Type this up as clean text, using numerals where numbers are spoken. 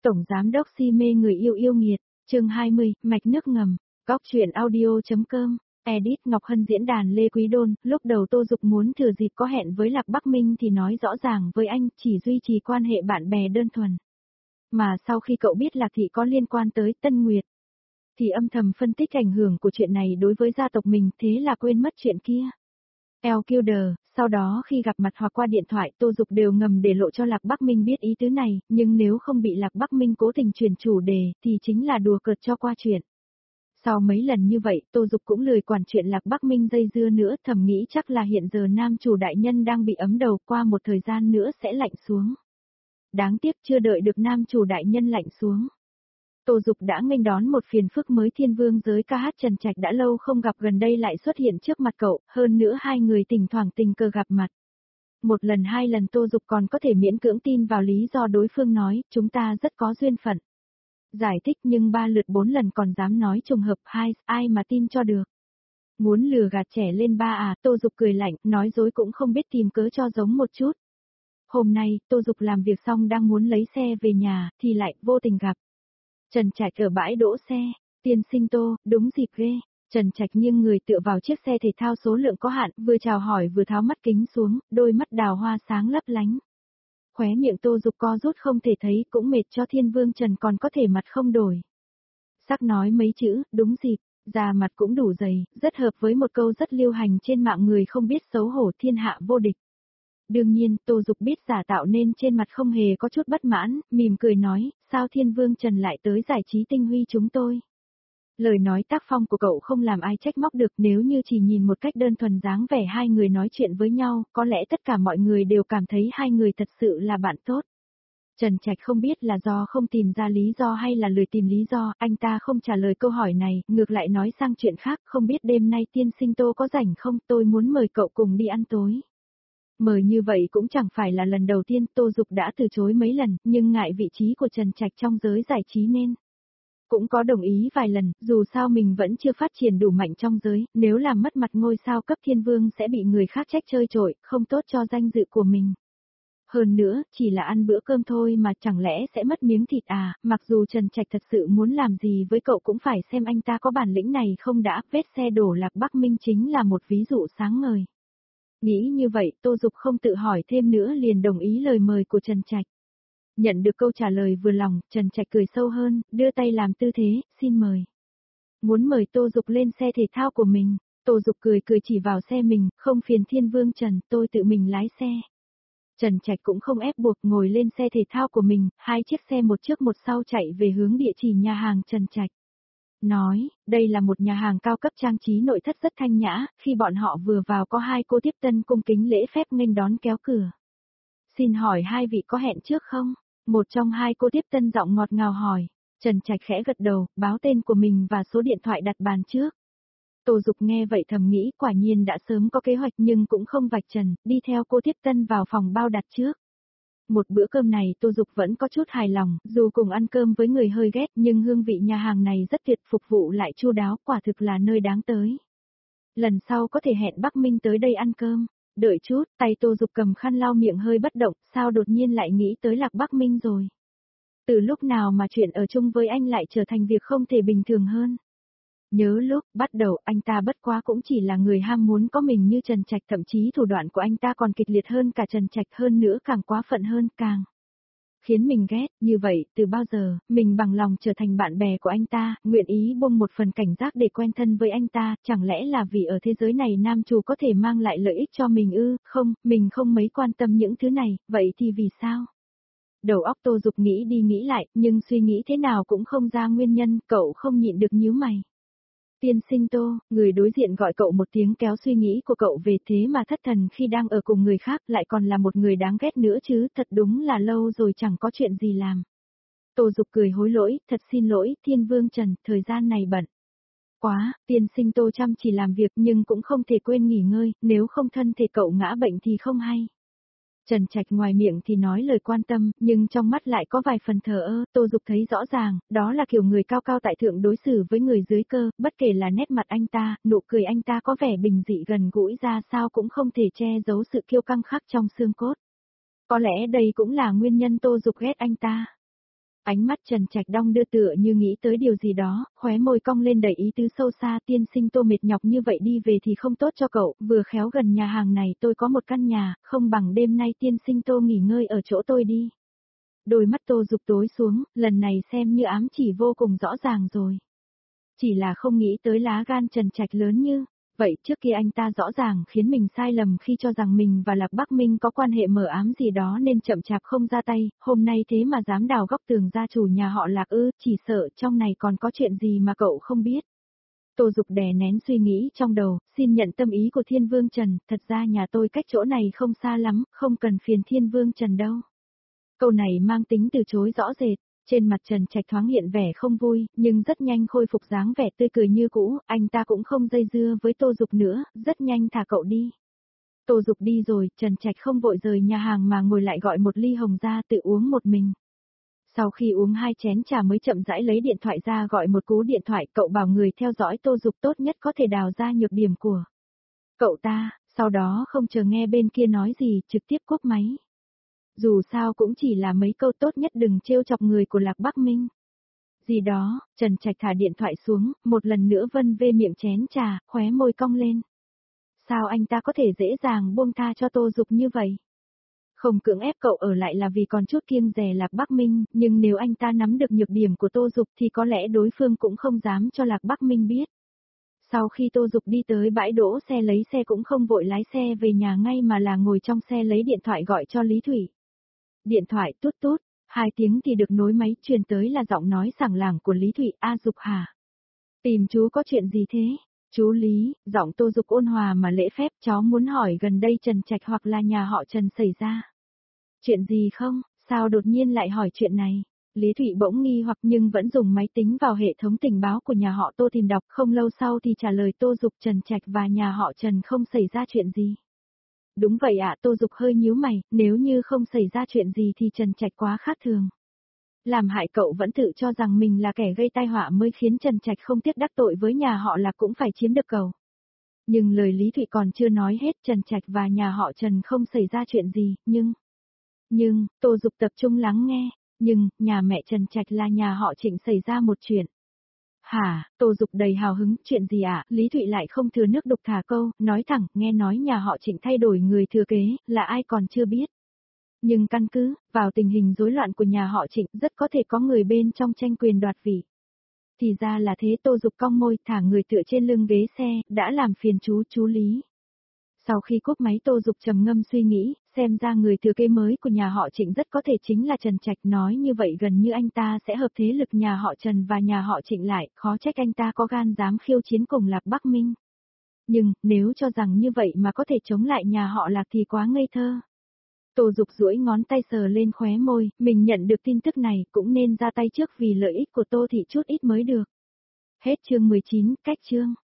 Tổng giám đốc si mê người yêu yêu nghiệt, chương 20, mạch nước ngầm, góc truyện audio.com, edit Ngọc Hân diễn đàn Lê Quý Đôn, lúc đầu Tô Dục muốn thừa dịp có hẹn với Lạc Bắc Minh thì nói rõ ràng với anh chỉ duy trì quan hệ bạn bè đơn thuần. Mà sau khi cậu biết Lạc Thị có liên quan tới Tân Nguyệt, thì âm thầm phân tích ảnh hưởng của chuyện này đối với gia tộc mình, thế là quên mất chuyện kia. Elkilder, sau đó khi gặp mặt hoặc qua điện thoại Tô Dục đều ngầm để lộ cho Lạc Bắc Minh biết ý tứ này, nhưng nếu không bị Lạc Bắc Minh cố tình chuyển chủ đề thì chính là đùa cợt cho qua chuyện. Sau mấy lần như vậy Tô Dục cũng lười quản chuyện Lạc Bắc Minh dây dưa nữa, thầm nghĩ chắc là hiện giờ nam chủ đại nhân đang bị ấm đầu, qua một thời gian nữa sẽ lạnh xuống. Đáng tiếc chưa đợi được nam chủ đại nhân lạnh xuống. Tô Dục đã nghênh đón một phiền phức mới, thiên vương giới ca hát Trần Trạch đã lâu không gặp gần đây lại xuất hiện trước mặt cậu, hơn nữa hai người thỉnh thoảng tình cờ gặp mặt. Một lần hai lần Tô Dục còn có thể miễn cưỡng tin vào lý do đối phương nói, chúng ta rất có duyên phận. Giải thích nhưng 3 lượt 4 lần còn dám nói trùng hợp, ai mà tin cho được. Muốn lừa gạt trẻ lên ba à, Tô Dục cười lạnh, nói dối cũng không biết tìm cớ cho giống một chút. Hôm nay, Tô Dục làm việc xong đang muốn lấy xe về nhà, thì lại vô tình gặp Trần Trạch ở bãi đỗ xe. Tiên sinh Tô, đúng dịp ghê. Trần Trạch nghiêng người tựa vào chiếc xe thể thao số lượng có hạn, vừa chào hỏi vừa tháo mắt kính xuống, đôi mắt đào hoa sáng lấp lánh. Khóe miệng Tô Dục co rút không thể thấy, cũng mệt cho thiên vương Trần còn có thể mặt không đổi. Sắc nói mấy chữ, đúng dịp, da mặt cũng đủ dày, rất hợp với một câu rất lưu hành trên mạng, người không biết xấu hổ thiên hạ vô địch. Đương nhiên, Tô Dục biết giả tạo nên trên mặt không hề có chút bất mãn, mỉm cười nói, sao thiên vương Trần lại tới giải trí tinh huy chúng tôi. Lời nói tác phong của cậu không làm ai trách móc được, nếu như chỉ nhìn một cách đơn thuần dáng vẻ hai người nói chuyện với nhau, có lẽ tất cả mọi người đều cảm thấy hai người thật sự là bạn tốt. Trần Trạch không biết là do không tìm ra lý do hay là lười tìm lý do, anh ta không trả lời câu hỏi này, ngược lại nói sang chuyện khác, không biết đêm nay tiên sinh Tô có rảnh không, tôi muốn mời cậu cùng đi ăn tối. Mời như vậy cũng chẳng phải là lần đầu tiên, Tô Dục đã từ chối mấy lần, nhưng ngại vị trí của Trần Trạch trong giới giải trí nên cũng có đồng ý vài lần, dù sao mình vẫn chưa phát triển đủ mạnh trong giới, nếu làm mất mặt ngôi sao cấp thiên vương sẽ bị người khác trách chơi trội, không tốt cho danh dự của mình. Hơn nữa, chỉ là ăn bữa cơm thôi mà chẳng lẽ sẽ mất miếng thịt à, mặc dù Trần Trạch thật sự muốn làm gì với cậu cũng phải xem anh ta có bản lĩnh này không đã, vết xe đổ Lạc Bắc Minh chính là một ví dụ sáng ngời. Nghĩ như vậy, Tô Dục không tự hỏi thêm nữa liền đồng ý lời mời của Trần Trạch. Nhận được câu trả lời vừa lòng, Trần Trạch cười sâu hơn, đưa tay làm tư thế, xin mời. Muốn mời Tô Dục lên xe thể thao của mình, Tô Dục cười chỉ vào xe mình, không phiền thiên vương Trần, tôi tự mình lái xe. Trần Trạch cũng không ép buộc, ngồi lên xe thể thao của mình, hai chiếc xe một trước một sau chạy về hướng địa chỉ nhà hàng Trần Trạch. Nói, đây là một nhà hàng cao cấp trang trí nội thất rất thanh nhã, khi bọn họ vừa vào có hai cô tiếp tân cung kính lễ phép nghênh đón kéo cửa. Xin hỏi hai vị có hẹn trước không? Một trong hai cô tiếp tân giọng ngọt ngào hỏi. Trần Trạch khẽ gật đầu, báo tên của mình và số điện thoại đặt bàn trước. Tô Dục nghe vậy thầm nghĩ quả nhiên đã sớm có kế hoạch nhưng cũng không vạch trần, đi theo cô tiếp tân vào phòng bao đặt trước. Một bữa cơm này Tô Dục vẫn có chút hài lòng, dù cùng ăn cơm với người hơi ghét nhưng hương vị nhà hàng này rất tuyệt, phục vụ lại chu đáo, quả thực là nơi đáng tới. Lần sau có thể hẹn Bắc Minh tới đây ăn cơm. Đợi chút, tay Tô Dục cầm khăn lau miệng hơi bất động, sao đột nhiên lại nghĩ tới Lạc Bắc Minh rồi. Từ lúc nào mà chuyện ở chung với anh lại trở thành việc không thể bình thường hơn. Nhớ lúc bắt đầu anh ta bất quá cũng chỉ là người ham muốn có mình như Trần Trạch, thậm chí thủ đoạn của anh ta còn kịch liệt hơn cả Trần Trạch, hơn nữa càng quá phận hơn, càng khiến mình ghét. Như vậy, từ bao giờ, mình bằng lòng trở thành bạn bè của anh ta, nguyện ý buông một phần cảnh giác để quen thân với anh ta, chẳng lẽ là vì ở thế giới này nam chủ có thể mang lại lợi ích cho mình ư? Không, mình không mấy quan tâm những thứ này, vậy thì vì sao? Đầu óc Tô Dục nghĩ đi nghĩ lại, nhưng suy nghĩ thế nào cũng không ra nguyên nhân, cậu không nhịn được nhíu mày. Tiên sinh Tô, người đối diện gọi cậu một tiếng kéo suy nghĩ của cậu về, thế mà thất thần khi đang ở cùng người khác, lại còn là một người đáng ghét nữa chứ, thật đúng là lâu rồi chẳng có chuyện gì làm. Tô Dục cười hối lỗi, thật xin lỗi, thiên vương Trần, thời gian này bận quá, tiên sinh Tô chăm chỉ làm việc nhưng cũng không thể quên nghỉ ngơi, nếu không thân thể cậu ngã bệnh thì không hay. Trần Trạch ngoài miệng thì nói lời quan tâm, nhưng trong mắt lại có vài phần thờ ơ, Tô Dục thấy rõ ràng, đó là kiểu người cao cao tại thượng đối xử với người dưới cơ, bất kể là nét mặt anh ta, nụ cười anh ta có vẻ bình dị gần gũi ra sao cũng không thể che giấu sự kiêu căng khắc trong xương cốt. Có lẽ đây cũng là nguyên nhân Tô Dục ghét anh ta. Ánh mắt Trần Trạch đong đưa tựa như nghĩ tới điều gì đó, khóe môi cong lên đầy ý tứ sâu xa. Tiên sinh Tô mệt nhọc như vậy đi về thì không tốt cho cậu, vừa khéo gần nhà hàng này tôi có một căn nhà, không bằng đêm nay tiên sinh Tô nghỉ ngơi ở chỗ tôi đi. Đôi mắt Tô Dục tối xuống, lần này xem như ám chỉ vô cùng rõ ràng rồi. Chỉ là không nghĩ tới lá gan Trần Trạch lớn như vậy. Trước kia anh ta rõ ràng khiến mình sai lầm khi cho rằng mình và Lạc Bắc Minh có quan hệ mờ ám gì đó nên chậm chạp không ra tay, hôm nay thế mà dám đào góc tường gia chủ nhà họ Lạc ư, chỉ sợ trong này còn có chuyện gì mà cậu không biết. Tô Dục đè nén suy nghĩ trong đầu, xin nhận tâm ý của Thiên Vương Trần, thật ra nhà tôi cách chỗ này không xa lắm, không cần phiền Thiên Vương Trần đâu. Câu này mang tính từ chối rõ rệt. Trên mặt Trần Trạch thoáng hiện vẻ không vui, nhưng rất nhanh khôi phục dáng vẻ tươi cười như cũ, anh ta cũng không dây dưa với Tô Dục nữa, rất nhanh thả cậu đi. Tô Dục đi rồi, Trần Trạch không vội rời nhà hàng mà ngồi lại gọi một ly hồng ra tự uống một mình. Sau khi uống 2 chén trà mới chậm rãi lấy điện thoại ra gọi một cú điện thoại, cậu bảo người theo dõi Tô Dục tốt nhất có thể đào ra nhược điểm của cậu ta, sau đó không chờ nghe bên kia nói gì, trực tiếp cúp máy. Dù sao cũng chỉ là mấy câu tốt nhất đừng trêu chọc người của Lạc Bắc Minh. Gì đó, Trần Trạch thả điện thoại xuống, một lần nữa vân vê miệng chén trà, khóe môi cong lên. Sao anh ta có thể dễ dàng buông tha cho Tô Dục như vậy? Không cưỡng ép cậu ở lại là vì còn chút kiêng dè Lạc Bắc Minh, nhưng nếu anh ta nắm được nhược điểm của Tô Dục thì có lẽ đối phương cũng không dám cho Lạc Bắc Minh biết. Sau khi Tô Dục đi tới bãi đỗ xe lấy xe cũng không vội lái xe về nhà ngay mà là ngồi trong xe lấy điện thoại gọi cho Lý Thủy. Điện thoại tút tút, 2 tiếng thì được nối máy, truyền tới là giọng nói sảng lảng của Lý Thụy. A Dục hả? Tìm chú có chuyện gì thế? Chú Lý, giọng Tô Dục ôn hòa mà lễ phép, cháu muốn hỏi gần đây Trần Trạch hoặc là nhà họ Trần xảy ra. Chuyện gì không? Sao đột nhiên lại hỏi chuyện này? Lý Thụy bỗng nghi hoặc nhưng vẫn dùng máy tính vào hệ thống tình báo của nhà họ Tô tìm đọc, không lâu sau thì trả lời Tô Dục Trần Trạch và nhà họ Trần không xảy ra chuyện gì. Đúng vậy ạ, Tô Dục hơi nhíu mày, nếu như không xảy ra chuyện gì thì Trần Trạch quá khác thường. Làm hại cậu vẫn tự cho rằng mình là kẻ gây tai họa mới khiến Trần Trạch không tiếc đắc tội với nhà họ Lạc cũng phải chiếm được cầu. Nhưng lời Lý Thụy còn chưa nói hết, Trần Trạch và nhà họ Trần không xảy ra chuyện gì, nhưng, Tô Dục tập trung lắng nghe, nhưng, nhà mẹ Trần Trạch là nhà họ Trịnh xảy ra một chuyện. Hả, Tô Dục đầy hào hứng, chuyện gì ạ? Lý Thụy lại không thừa nước đục thả câu, nói thẳng, nghe nói nhà họ Trịnh thay đổi người thừa kế, là ai còn chưa biết. Nhưng căn cứ vào tình hình rối loạn của nhà họ Trịnh rất có thể có người bên trong tranh quyền đoạt vị. Thì ra là thế. Tô Dục cong môi thả người tựa trên lưng ghế xe, đã làm phiền chú Lý. Sau khi cúp máy Tô Dục trầm ngâm suy nghĩ, xem ra người thừa kế mới của nhà họ Trịnh rất có thể chính là Trần Trạch, nói như vậy gần như anh ta sẽ hợp thế lực nhà họ Trần và nhà họ Trịnh lại, khó trách anh ta có gan dám khiêu chiến cùng Lạc Bắc Minh. Nhưng, nếu cho rằng như vậy mà có thể chống lại nhà họ Lạc thì quá ngây thơ. Tô Dục duỗi ngón tay sờ lên khóe môi, mình nhận được tin tức này cũng nên ra tay trước vì lợi ích của Tô Thị chút ít mới được. Hết chương 19, cách chương.